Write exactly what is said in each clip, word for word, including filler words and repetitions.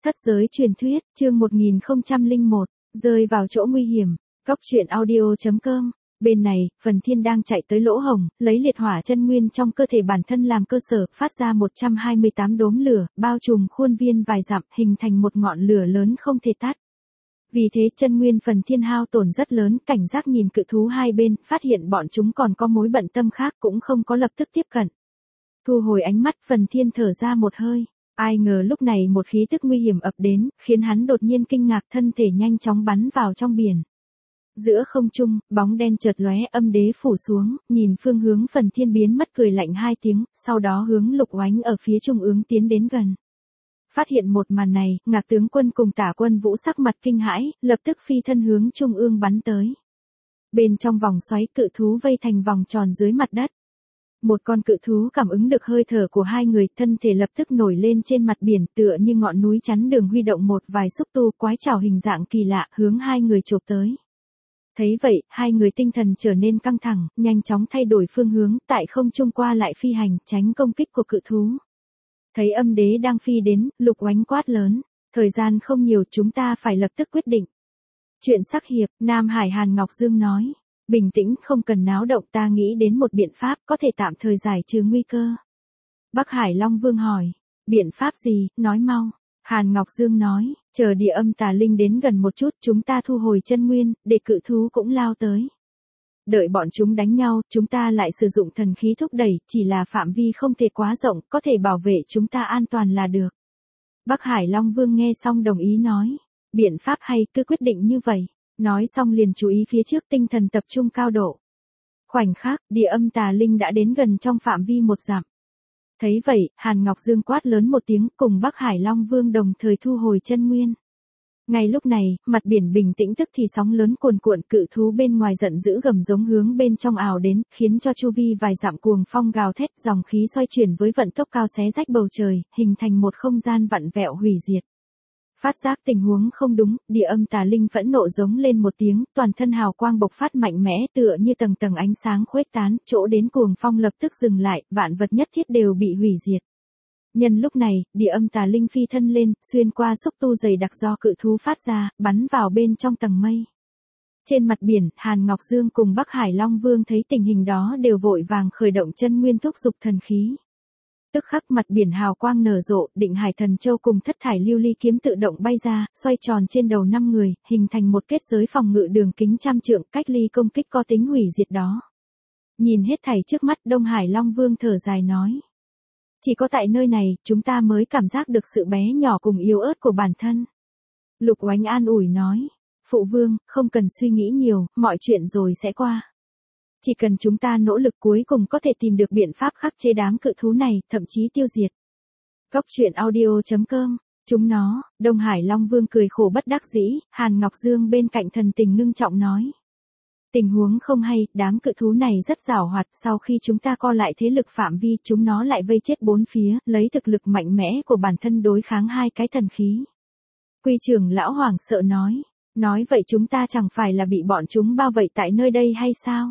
Thất giới truyền thuyết, chương một nghìn không trăm lẻ một, rơi vào chỗ nguy hiểm. Góc truyện audio chấm com. Bên này, Phần Thiên đang chạy tới lỗ hổng, lấy liệt hỏa chân nguyên trong cơ thể bản thân làm cơ sở, phát ra một trăm hai mươi tám đốm lửa, bao trùm khuôn viên vài dặm, hình thành một ngọn lửa lớn không thể tắt. Vì thế chân nguyên Phần Thiên hao tổn rất lớn, cảnh giác nhìn cự thú hai bên, phát hiện bọn chúng còn có mối bận tâm khác cũng không có lập tức tiếp cận. Thu hồi ánh mắt, Phần Thiên thở ra một hơi. Ai ngờ lúc này một khí tức nguy hiểm ập đến, khiến hắn đột nhiên kinh ngạc, thân thể nhanh chóng bắn vào trong biển. Giữa không trung, bóng đen chợt lóe, âm đế phủ xuống, nhìn phương hướng Phần Thiên biến mất cười lạnh hai tiếng, sau đó hướng Lục Oánh ở phía trung ương tiến đến gần. Phát hiện một màn này, Ngạc tướng quân cùng Tả Quân Vũ sắc mặt kinh hãi, lập tức phi thân hướng trung ương bắn tới. Bên trong vòng xoáy, cự thú vây thành vòng tròn dưới mặt đất. Một con cự thú cảm ứng được hơi thở của hai người, thân thể lập tức nổi lên trên mặt biển, tựa như ngọn núi chắn đường, huy động một vài xúc tu quái trảo hình dạng kỳ lạ, hướng hai người chộp tới. Thấy vậy, hai người tinh thần trở nên căng thẳng, nhanh chóng thay đổi phương hướng, tại không trung qua lại phi hành, tránh công kích của cự thú. Thấy âm đế đang phi đến, Lục Oánh quát lớn, thời gian không nhiều, chúng ta phải lập tức quyết định. Chuyện sắc hiệp, Nam Hải Hàn Ngọc Dương nói. Bình tĩnh, không cần náo động, ta nghĩ đến một biện pháp có thể tạm thời giải trừ nguy cơ. Bắc Hải Long Vương hỏi, biện pháp gì, nói mau. Hàn Ngọc Dương nói, chờ địa âm tà linh đến gần một chút, chúng ta thu hồi chân nguyên, để cự thú cũng lao tới. Đợi bọn chúng đánh nhau, chúng ta lại sử dụng thần khí thúc đẩy, chỉ là phạm vi không thể quá rộng, có thể bảo vệ chúng ta an toàn là được. Bắc Hải Long Vương nghe xong đồng ý nói, biện pháp hay, cứ quyết định như vậy. Nói xong liền chú ý phía trước, tinh thần tập trung cao độ. Khoảnh khắc, địa âm tà linh đã đến gần trong phạm vi một dặm. Thấy vậy, Hàn Ngọc Dương quát lớn một tiếng, cùng Bắc Hải Long Vương đồng thời thu hồi chân nguyên. Ngay lúc này, mặt biển bình tĩnh tức thì sóng lớn cuồn cuộn, cự thú bên ngoài giận dữ gầm giống hướng bên trong ào đến, khiến cho chu vi vài dặm cuồng phong gào thét, dòng khí xoay chuyển với vận tốc cao xé rách bầu trời, hình thành một không gian vặn vẹo hủy diệt. Phát giác tình huống không đúng, địa âm tà linh phẫn nộ giống lên một tiếng, toàn thân hào quang bộc phát mạnh mẽ, tựa như tầng tầng ánh sáng khuếch tán, chỗ đến cuồng phong lập tức dừng lại, vạn vật nhất thiết đều bị hủy diệt. Nhân lúc này, địa âm tà linh phi thân lên, xuyên qua xúc tu dày đặc do cự thú phát ra, bắn vào bên trong tầng mây. Trên mặt biển, Hàn Ngọc Dương cùng Bắc Hải Long Vương thấy tình hình đó đều vội vàng khởi động chân nguyên thúc dục thần khí. Tức khắc mặt biển hào quang nở rộ, Định Hải Thần Châu cùng Thất Thải Lưu Ly kiếm tự động bay ra, xoay tròn trên đầu năm người, hình thành một kết giới phòng ngự đường kính trăm trượng, cách ly công kích có tính hủy diệt đó. Nhìn hết thảy trước mắt, Đông Hải Long Vương thở dài nói. Chỉ có tại nơi này, chúng ta mới cảm giác được sự bé nhỏ cùng yếu ớt của bản thân. Lục Oánh an ủi nói. Phụ vương, không cần suy nghĩ nhiều, mọi chuyện rồi sẽ qua. Chỉ cần chúng ta nỗ lực cuối cùng có thể tìm được biện pháp khắc chế đám cự thú này, thậm chí tiêu diệt. Góc truyện audio chấm com. Chúng nó, Đông Hải Long Vương cười khổ bất đắc dĩ, Hàn Ngọc Dương bên cạnh thần tình ngưng trọng nói. Tình huống không hay, đám cự thú này rất giàu hoạt, sau khi chúng ta co lại thế lực phạm vi, chúng nó lại vây chết bốn phía, lấy thực lực mạnh mẽ của bản thân đối kháng hai cái thần khí. Quy trưởng lão hoảng sợ nói. Nói vậy chúng ta chẳng phải là bị bọn chúng bao vây tại nơi đây hay sao?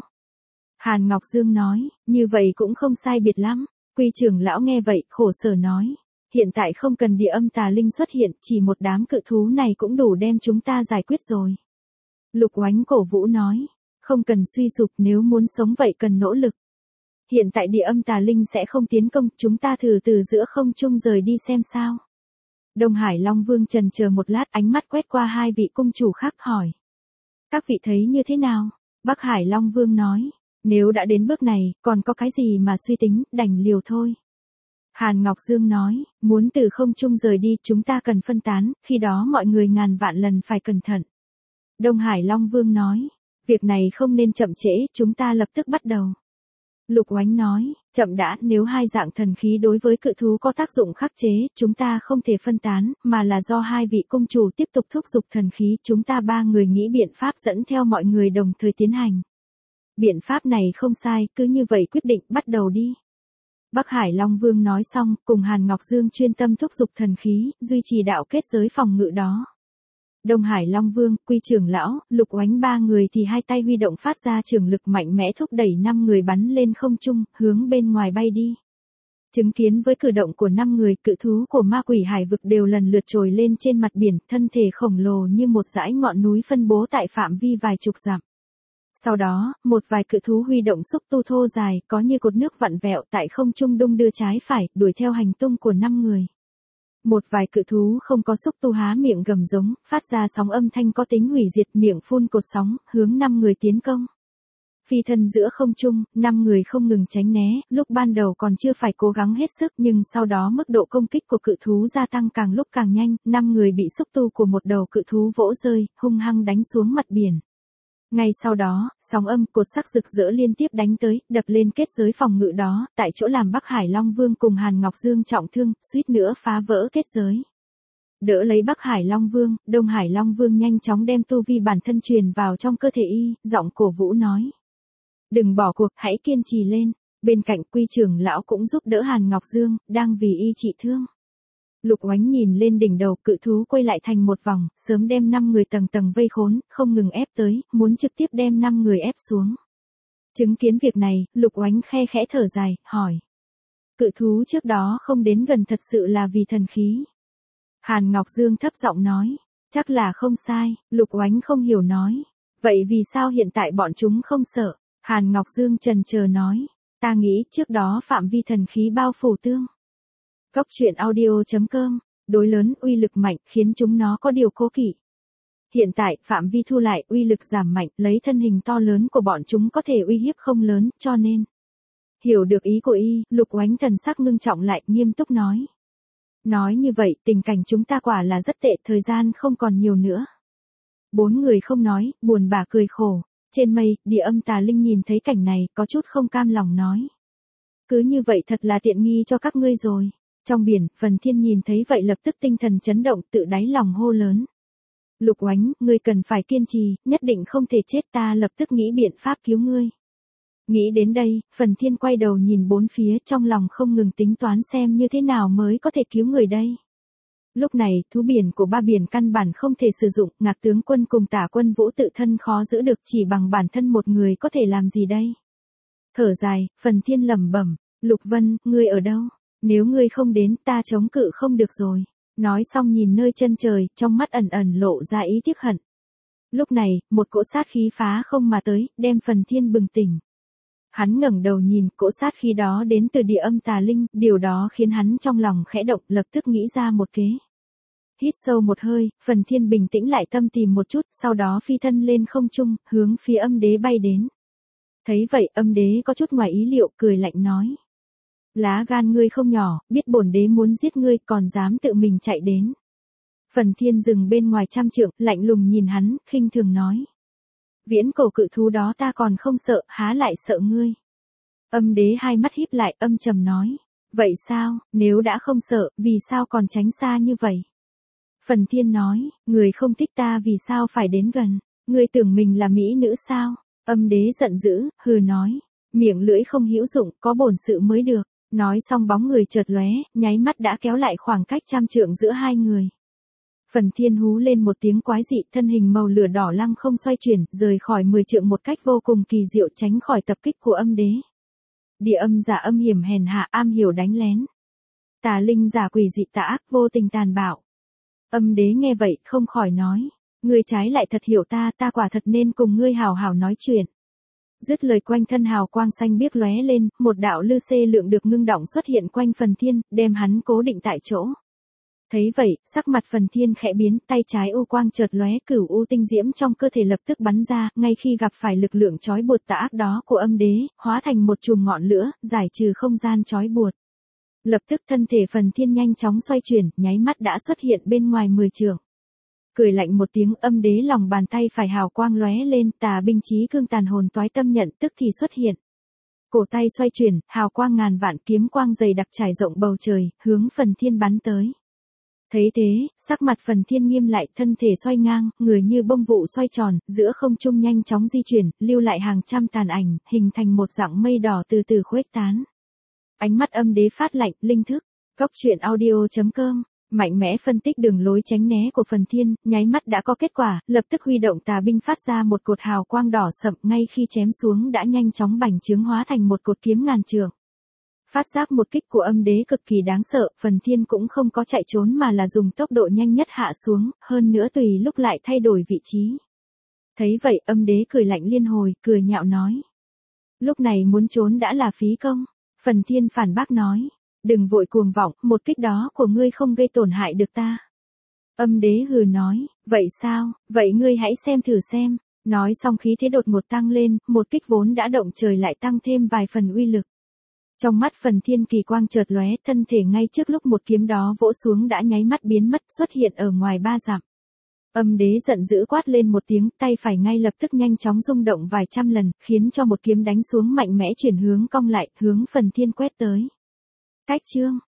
Hàn Ngọc Dương nói, như vậy cũng không sai biệt lắm. Quy trưởng lão nghe vậy, khổ sở nói. Hiện tại không cần địa âm tà linh xuất hiện, chỉ một đám cự thú này cũng đủ đem chúng ta giải quyết rồi. Lục Oánh cổ vũ nói, không cần suy sụp, nếu muốn sống vậy cần nỗ lực. Hiện tại địa âm tà linh sẽ không tiến công, chúng ta thử từ giữa không trung rời đi xem sao. Đông Hải Long Vương trần chờ một lát, ánh mắt quét qua hai vị cung chủ khác hỏi. Các vị thấy như thế nào? Bắc Hải Long Vương nói. Nếu đã đến bước này, còn có cái gì mà suy tính, đành liều thôi. Hàn Ngọc Dương nói, muốn từ không trung rời đi, chúng ta cần phân tán, khi đó mọi người ngàn vạn lần phải cẩn thận. Đông Hải Long Vương nói, việc này không nên chậm trễ, chúng ta lập tức bắt đầu. Lục Oánh nói, chậm đã, nếu hai dạng thần khí đối với cự thú có tác dụng khắc chế, chúng ta không thể phân tán, mà là do hai vị cung chủ tiếp tục thúc giục thần khí, chúng ta ba người nghĩ biện pháp dẫn theo mọi người đồng thời tiến hành. Biện pháp này không sai, cứ như vậy quyết định, bắt đầu đi. Bắc Hải Long Vương nói xong, cùng Hàn Ngọc Dương chuyên tâm thúc giục thần khí, duy trì đạo kết giới phòng ngự đó. Đông Hải Long Vương, Quy trưởng lão, Lục Oánh ba người thì hai tay huy động phát ra trường lực mạnh mẽ thúc đẩy năm người bắn lên không trung, hướng bên ngoài bay đi. Chứng kiến với cử động của năm người, cự thú của ma quỷ hải vực đều lần lượt trồi lên trên mặt biển, thân thể khổng lồ như một dãy ngọn núi phân bố tại phạm vi vài chục dặm. Sau đó, một vài cự thú huy động xúc tu thô dài, có như cột nước vặn vẹo tại không trung đung đưa trái phải, đuổi theo hành tung của năm người. Một vài cự thú không có xúc tu há miệng gầm giống, phát ra sóng âm thanh có tính hủy diệt, miệng phun cột sóng, hướng năm người tiến công. Phi thân giữa không trung, năm người không ngừng tránh né, lúc ban đầu còn chưa phải cố gắng hết sức nhưng sau đó mức độ công kích của cự thú gia tăng càng lúc càng nhanh, năm người bị xúc tu của một đầu cự thú vỗ rơi, hung hăng đánh xuống mặt biển. Ngay sau đó, sóng âm cột sắc rực rỡ liên tiếp đánh tới, đập lên kết giới phòng ngự đó, tại chỗ làm Bắc Hải Long Vương cùng Hàn Ngọc Dương trọng thương, suýt nữa phá vỡ kết giới. Đỡ lấy Bắc Hải Long Vương, Đông Hải Long Vương nhanh chóng đem tu vi bản thân truyền vào trong cơ thể y, giọng cổ vũ nói. Đừng bỏ cuộc, hãy kiên trì lên. Bên cạnh Quy trưởng lão cũng giúp đỡ Hàn Ngọc Dương, đang vì y trị thương. Lục Oánh nhìn lên đỉnh đầu, cự thú quay lại thành một vòng, sớm đem năm người tầng tầng vây khốn, không ngừng ép tới, muốn trực tiếp đem năm người ép xuống. Chứng kiến việc này, Lục Oánh khe khẽ thở dài, hỏi. Cự thú trước đó không đến gần thật sự là vì thần khí. Hàn Ngọc Dương thấp giọng nói. Chắc là không sai, Lục Oánh không hiểu nói. Vậy vì sao hiện tại bọn chúng không sợ? Hàn Ngọc Dương chần chờ nói. Ta nghĩ trước đó phạm vi thần khí bao phủ tương. Cốc truyện audio chấm com, đối lớn, uy lực mạnh, khiến chúng nó có điều cố kỵ. Hiện tại, phạm vi thu lại, uy lực giảm mạnh, lấy thân hình to lớn của bọn chúng có thể uy hiếp không lớn, cho nên. Hiểu được ý của y, Lục Oánh thần sắc ngưng trọng lại, nghiêm túc nói. Nói như vậy, tình cảnh chúng ta quả là rất tệ, thời gian không còn nhiều nữa. Bốn người không nói, buồn bã cười khổ. Trên mây, Địa Âm Tà Linh nhìn thấy cảnh này, có chút không cam lòng nói. Cứ như vậy thật là tiện nghi cho các ngươi rồi. Trong biển, Phần Thiên nhìn thấy vậy lập tức tinh thần chấn động, tự đáy lòng hô lớn. Lục Oánh, ngươi cần phải kiên trì, nhất định không thể chết, ta lập tức nghĩ biện pháp cứu ngươi. Nghĩ đến đây, Phần Thiên quay đầu nhìn bốn phía, trong lòng không ngừng tính toán xem như thế nào mới có thể cứu người đây. Lúc này, thú biển của ba biển căn bản không thể sử dụng, Ngạc tướng quân cùng Tả quân Vũ tự thân khó giữ được, chỉ bằng bản thân một người có thể làm gì đây? Thở dài, Phần Thiên lẩm bẩm, Lục Vân, ngươi ở đâu? Nếu ngươi không đến, ta chống cự không được rồi. Nói xong nhìn nơi chân trời, trong mắt ẩn ẩn lộ ra ý tiếc hận. Lúc này, một cỗ sát khí phá không mà tới, đem Phần Thiên bừng tỉnh. Hắn ngẩng đầu nhìn, cỗ sát khí đó đến từ Địa Âm Tà Linh, điều đó khiến hắn trong lòng khẽ động, lập tức nghĩ ra một kế. Hít sâu một hơi, Phần Thiên bình tĩnh lại tâm tìm một chút, sau đó phi thân lên không trung, hướng phía Âm Đế bay đến. Thấy vậy, Âm Đế có chút ngoài ý liệu, cười lạnh nói. Lá gan ngươi không nhỏ, biết bổn đế muốn giết ngươi, còn dám tự mình chạy đến. Phần Thiên dừng bên ngoài trăm trượng, lạnh lùng nhìn hắn, khinh thường nói. Viễn cổ cự thú đó ta còn không sợ, há lại sợ ngươi. Âm Đế hai mắt híp lại, âm trầm nói. Vậy sao, nếu đã không sợ, vì sao còn tránh xa như vậy? Phần Thiên nói, người không thích ta vì sao phải đến gần, ngươi tưởng mình là mỹ nữ sao? Âm Đế giận dữ, hừ nói, miệng lưỡi không hữu dụng, có bổn sự mới được. Nói xong bóng người chợt lóe, nháy mắt đã kéo lại khoảng cách trăm trượng giữa hai người. Phần Thiên hú lên một tiếng quái dị, thân hình màu lửa đỏ lăng không xoay chuyển, rời khỏi mười trượng một cách vô cùng kỳ diệu, tránh khỏi tập kích của Âm Đế. Địa Âm giả âm hiểm hèn hạ, am hiểu đánh lén. Tà Linh giả quỷ dị tà ác, vô tình tàn bạo. Âm Đế nghe vậy, không khỏi nói, ngươi trái lại thật hiểu ta, ta quả thật nên cùng ngươi hào hào nói chuyện. Dứt lời, quanh thân hào quang xanh biếc lóe lên, một đạo lư xê lượng được ngưng động xuất hiện quanh Phần Thiên, đem hắn cố định tại chỗ. Thấy vậy, sắc mặt Phần Thiên khẽ biến, tay trái u quang chợt lóe, cửu u tinh diễm trong cơ thể lập tức bắn ra, ngay khi gặp phải lực lượng trói buộc tà ác đó của Âm Đế, hóa thành một chùm ngọn lửa, giải trừ không gian trói buộc. Lập tức thân thể Phần Thiên nhanh chóng xoay chuyển, nháy mắt đã xuất hiện bên ngoài mười trượng. Cười lạnh một tiếng, Âm Đế lòng bàn tay phải hào quang lóe lên, tà binh chí cương tàn hồn toái tâm nhận tức thì xuất hiện. Cổ tay xoay chuyển, hào quang ngàn vạn kiếm quang dày đặc trải rộng bầu trời, hướng Phần Thiên bắn tới. Thấy thế, sắc mặt Phần Thiên nghiêm lại, thân thể xoay ngang, người như bông vụ xoay tròn, giữa không trung nhanh chóng di chuyển, lưu lại hàng trăm tàn ảnh, hình thành một dạng mây đỏ từ từ khuếch tán. Ánh mắt Âm Đế phát lạnh, linh thức. Cốc truyện audio chấm com, mạnh mẽ phân tích đường lối tránh né của Phần Thiên, nháy mắt đã có kết quả, lập tức huy động tà binh phát ra một cột hào quang đỏ sậm, ngay khi chém xuống đã nhanh chóng bành trướng hóa thành một cột kiếm ngàn trượng. Phát giác một kích của âm đế cực kỳ đáng sợ, Phần Thiên cũng không có chạy trốn mà là dùng tốc độ nhanh nhất hạ xuống, hơn nữa tùy lúc lại thay đổi vị trí. Thấy vậy âm đế cười lạnh liên hồi, cười nhạo nói. Lúc này muốn trốn đã là phí công. Phần Thiên phản bác nói. Đừng vội cuồng vọng, một kích đó của ngươi không gây tổn hại được ta. Âm đế hừ nói, vậy sao, vậy ngươi hãy xem thử xem. Nói xong khí thế đột ngột tăng lên, một kích vốn đã động trời lại tăng thêm vài phần uy lực. Trong mắt Phần Thiên kỳ quang chợt lóe, thân thể ngay trước lúc một kiếm đó vỗ xuống đã nháy mắt biến mất, xuất hiện ở ngoài ba dặm. Âm đế giận dữ quát lên một tiếng, tay phải ngay lập tức nhanh chóng rung động vài trăm lần, khiến cho một kiếm đánh xuống mạnh mẽ chuyển hướng cong lại, hướng Phần Thiên quét tới. Cách chương